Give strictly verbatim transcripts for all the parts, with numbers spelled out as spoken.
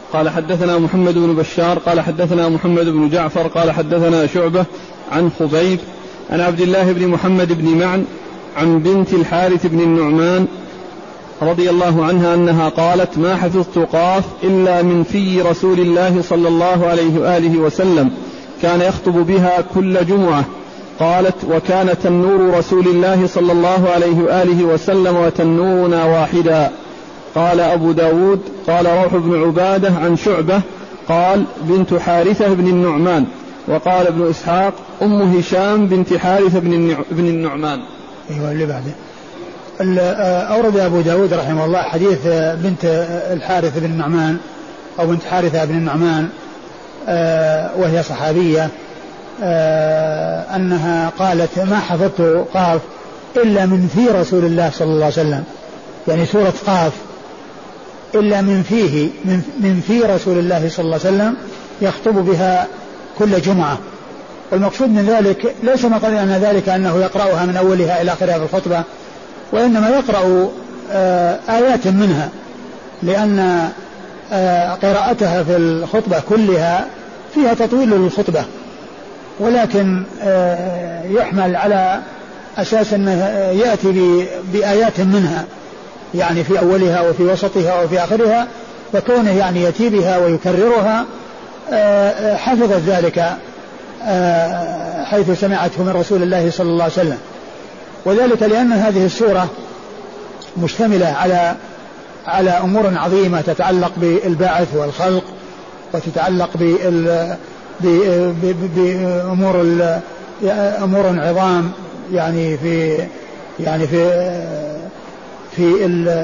قال حدثنا محمد بن بشار قال حدثنا محمد بن جعفر قال حدثنا شعبة عن خبيب عن عبد الله بن محمد بن معن عن بنت الحارث بن النعمان رضي الله عنها أنها قالت ما حفظت قاف إلا من في رسول الله صلى الله عليه وآله وسلم كان يخطب بها كل جمعة. قالت وكان تنور رسول الله صلى الله عليه وآله وسلم وتنورنا واحدا. قال أبو داود قال روح بن عبادة عن شعبة قال بنت حارثة بن النعمان. وقال ابن إسحاق أم هشام بنت حارثة بن النعمان. أيوة اللي بعده. أورد أبو داود رحمه الله حديث بنت الحارث بن النعمان أو بنت حارثة بن النعمان وهي صحابية أنها قالت ما حفظت قاف إلا من في رسول الله صلى الله عليه وسلم، يعني سورة قاف إلا من فيه من, من في رسول الله صلى الله عليه وسلم يخطب بها كل جمعة. والمقصود من ذلك ليس مقصود أن ذلك أنه يقرأها من أولها إلى آخرها في الخطبة، وإنما يقرأ آيات منها، لأن قراءتها في الخطبة كلها فيها تطويل للخطبة، ولكن يحمل على أساس أنه يأتي بآيات منها يعني في أولها وفي وسطها وفي آخرها، فكونه يعني يأتي بها ويكررها حفظت ذلك حيث سمعته من رسول الله صلى الله عليه وسلم. وذلك لأن هذه السورة مشتملة على على أمور عظيمة تتعلق بالبعث والخلق، وتتعلق بأمور أمور عظام يعني في يعني في في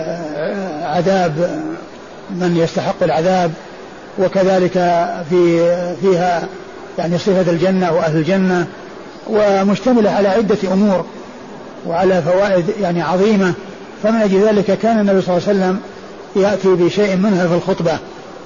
العذاب من يستحق العذاب، وكذلك في فيها يعني صفة الجنة وأهل الجنة، ومشتملة على عدة أمور وعلى فوائد يعني عظيمة. فمن أجل ذلك كان النبي صلى الله عليه وسلم يأتي بشيء منها في الخطبة،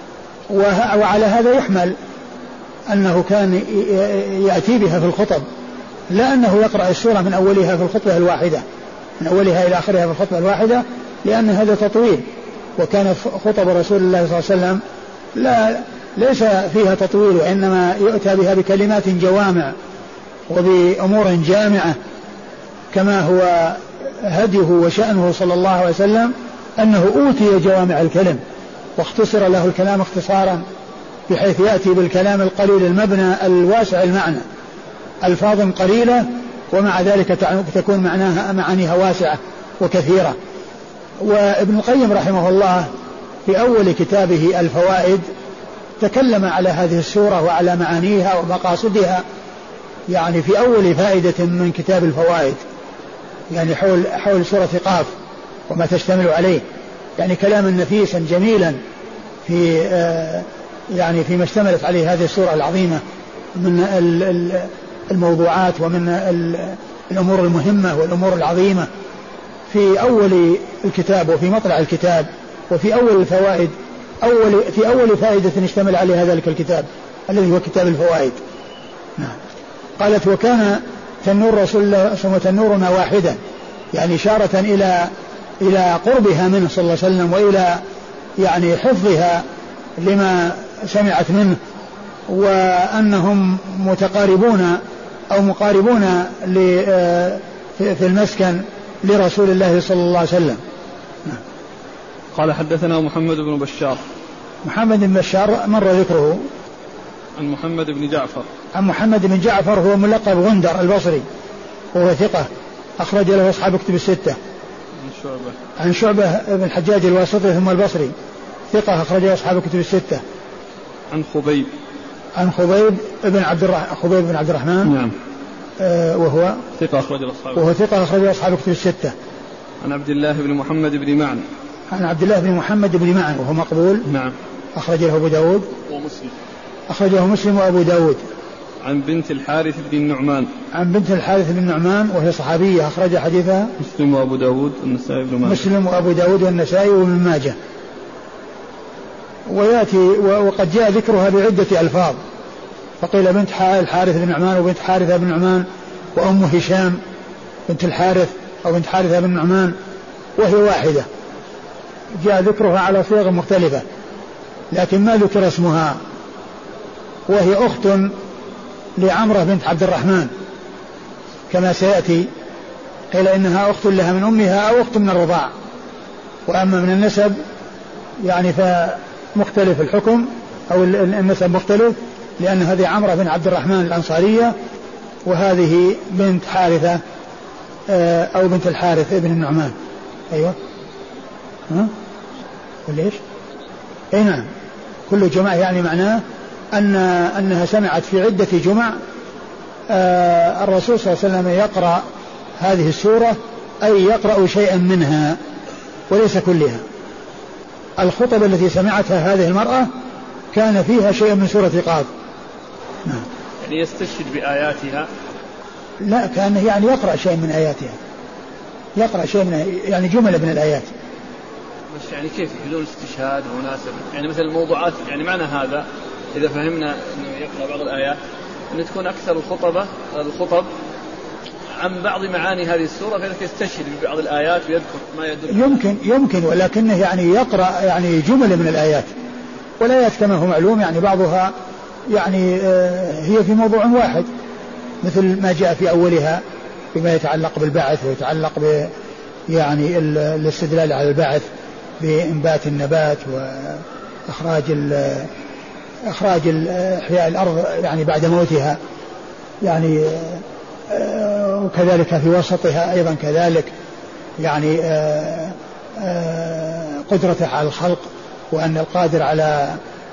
وعلى هذا يحمل أنه كان يأتي بها في الخطب، لا أنه يقرأ السورة من أولها في الخطبة الواحدة من أولها إلى آخرها في الخطبة الواحدة، لأن هذا تطويل. وكانت خطب رسول الله صلى الله عليه وسلم لا ليس فيها تطويل، وإنما يؤتى بها بكلمات جوامع وبأمور جامعة، كما هو هديه وشأنه صلى الله عليه وسلم أنه أوتي جوامع الكلم واختصر له الكلام اختصارا، بحيث يأتي بالكلام القليل المبنى الواسع المعنى، ألفاظ قليلة ومع ذلك تكون معناها معانيها واسعة وكثيرة. وابن القيم رحمه الله في أول كتابه الفوائد تكلم على هذه السورة وعلى معانيها ومقاصدها، يعني في أول فائدة من كتاب الفوائد، يعني حول حول سورة قاف وما تشتمل عليه، يعني كلاما نفيسا جميلا في آه يعني فيما اشتملت عليه هذه السورة العظيمة من الموضوعات ومن الأمور المهمة والأمور العظيمة في أول الكتاب وفي مطلع الكتاب وفي أول الفوائد، أول في أول فائدة اشتمل عليها ذلك الكتاب الذي هو كتاب الفوائد. نعم. قالت وكان تنور رسول الله صلى الله عليه وسلم تنورنا واحدا، يعني إشارة إلى إلى قربها منه صلى الله عليه وسلم وإلى يعني حفظها لما سمعت منه، وأنهم متقاربون أو مقاربون في المسكن لرسول الله صلى الله عليه وسلم. قال حدثنا محمد بن بشار. محمد بن بشار مر ذكره. عن محمد بن جعفر. عن محمد بن جعفر هو ملقب غندر البصري وهو ثقة أخرج له أصحاب كتب الستة. عن شعبة. عن شعبة بن الحجاج الواسطي ثم البصري ثقة أخرج له أصحاب كتب الستة. عن خبيب. عن خبيب بن عبد الرحمن خبيب بن عبد الرحمن. نعم. آه وهو ثقة أخرج له أصحاب. وهو ثقة أخرج له أصحاب كتب الستة. عن عبد الله بن محمد بن معن. عن عبد الله بن محمد بن معن وهو مقبول. نعم. أخرج له أبو داود ومسلم. أخرجه مسلم وأبو داود. عن بنت الحارث بن النعمان. عن بنت الحارث بن النعمان وهي صحابية أخرج حديثها مسلم وأبو داود والنسائي بن ماجه. مسلم وأبو داود والنسائي وابن ماجه. ويأتي وقد جاء ذكرها بعدة ألفاظ، فقيل بنت الحارث بن النعمان وبنت حارثة بن النعمان وأم هشام بنت الحارث أو بنت حارثة بن النعمان، وهي واحدة، جاء ذكرها على صيغ مختلفة، لكن ما ذكر اسمها، وهي أخت لعمرة بنت عبد الرحمن كما سيأتي، قيل إنها أخت لها من أمها أو أخت من الرضاع. وأما من النسب يعني فمختلف الحكم أو النسب مختلف، لأن هذه عمرة بن عبد الرحمن الأنصارية، وهذه بنت حارثة أو بنت الحارث ابن النعمان. أيوة ها وليش أي نعم كل جمعة، يعني معناه أن أنها سمعت في عدة جمع الرسول صلى الله عليه وسلم يقرأ هذه السورة، أي يقرأ شيئا منها وليس كلها. الخطب التي سمعتها هذه المرأة كان فيها شيء من سورة قاف. نعم. يعني يستشهد بآياتها؟ لا، كان يعني يقرأ شيء من آياتها، يقرأ شيء من يعني جملة من الآيات. بس يعني كيف بدون استشهاد مناسب؟ يعني مثل الموضوعات، يعني معنى هذا إذا فهمنا أنه يقرأ بعض الآيات أن تكون أكثر الخطبة الخطب عن بعض معاني هذه السورة، فإنك يستشهد ببعض الآيات ويذكر ما يدل. يمكن يمكن ولكنه يعني يقرأ يعني جملة من الآيات، والآيات كما هو معلوم يعني بعضها يعني هي في موضوع واحد، مثل ما جاء في أولها بما يتعلق بالبعث ويتعلق ب يعني الاستدلال على البعث بإنبات النبات وإخراج إخراج إحياء الأرض يعني بعد موتها، يعني وكذلك في وسطها أيضا كذلك يعني قدرته على الخلق، وأن القادر على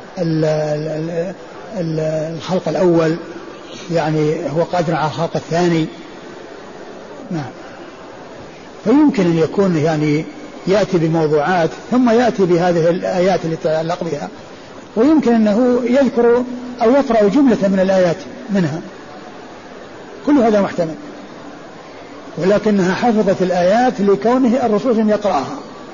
الخلق الأول يعني هو قادر على الخلق الثاني. نعم. فيمكن أن يكون يعني يأتي بموضوعات ثم يأتي بهذه الآيات التي تتعلق بها، ويمكن أنه يذكر أو يقرأ جملة من الآيات منها، كل هذا محتمل، ولكنها حفظت الآيات لكونه الرسول يقرأها.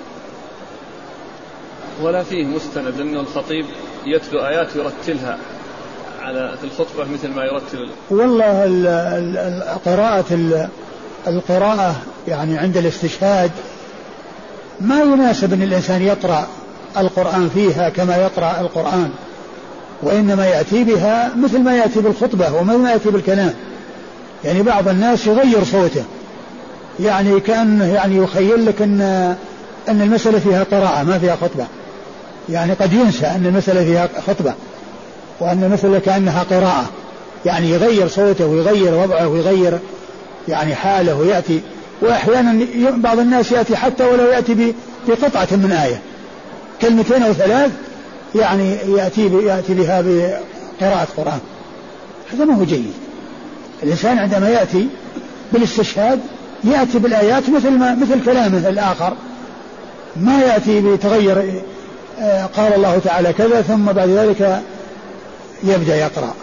ولا فيه مستند أن الخطيب يتلو آيات يرتلها على في الخطبة مثل ما يرتل. والله القراءة القراءة يعني عند الاستشهاد ما يناسب أن الإنسان يقرأ القرآن فيها كما يقرأ القرآن، وإنما يأتي بها مثل ما يأتي بالخطبة ومثل ما يأتي بالكلام. يعني بعض الناس يغير صوته، يعني كأنه يعني يخيل لك أن أن المسألة فيها قراءة ما فيها خطبة، يعني قد ينسى أن المسألة فيها خطبة وأن المسألة كأنها قراءة، يعني يغير صوته ويغير وضعه ويغير يعني حاله ويأتي. وأحيانا بعض الناس يأتي حتى ولو يأتي بقطعة من آية، كلمتين أو ثلاث، يعني يأتي يأتي بها بقراءة قرآن. هذا ما هو جيد. الإنسان عندما يأتي بالاستشهاد يأتي بالآيات مثل ما مثل كلامه الآخر، ما يأتي بتغير قال الله تعالى كذا ثم بعد ذلك يبدأ يقرأ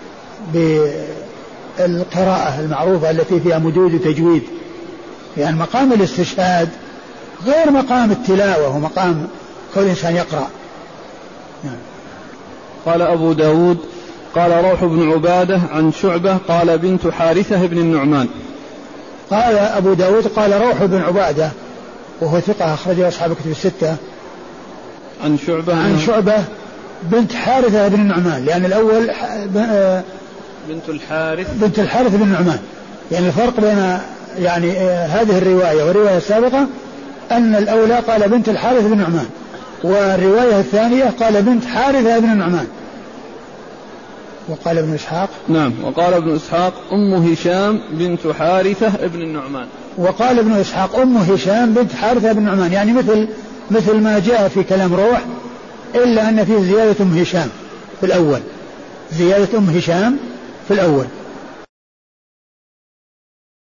بالقراءة المعروفة التي فيها مدود وتجويد. يعني مقام الاستشهاد غير مقام التلاوة ومقام كل إنسان يقرأ. يعني. قال أبو داود قال روح بن عبادة عن شعبة قال بنت حارثة بن النعمان. قال أبو داود قال روح بن عبادة وهو ثقة أخرجه أصحاب الكتب الستة. عن شعبة عن شعبة بنت حارثة بن النعمان، لأن الأول بنت الحارث بنت الحارث بن النعمان. يعني الفرق بين يعني هذه الرواية والرواية السابقة أن الأولى قال بنت الحارث بن النعمان، والرواية الثانية قال بنت حارثة بن النعمان. وقال ابن إسحاق نعم وقال ابن إسحاق أم هشام بنت حارثة ابن النعمان. وقال ابن إسحاق أم هشام بنت حارثة بن النعمان، يعني مثل مثل ما جاء في كلام روح، إلا أن فيه زيادة أم هشام في الأول، زيادة أم هشام في الأول.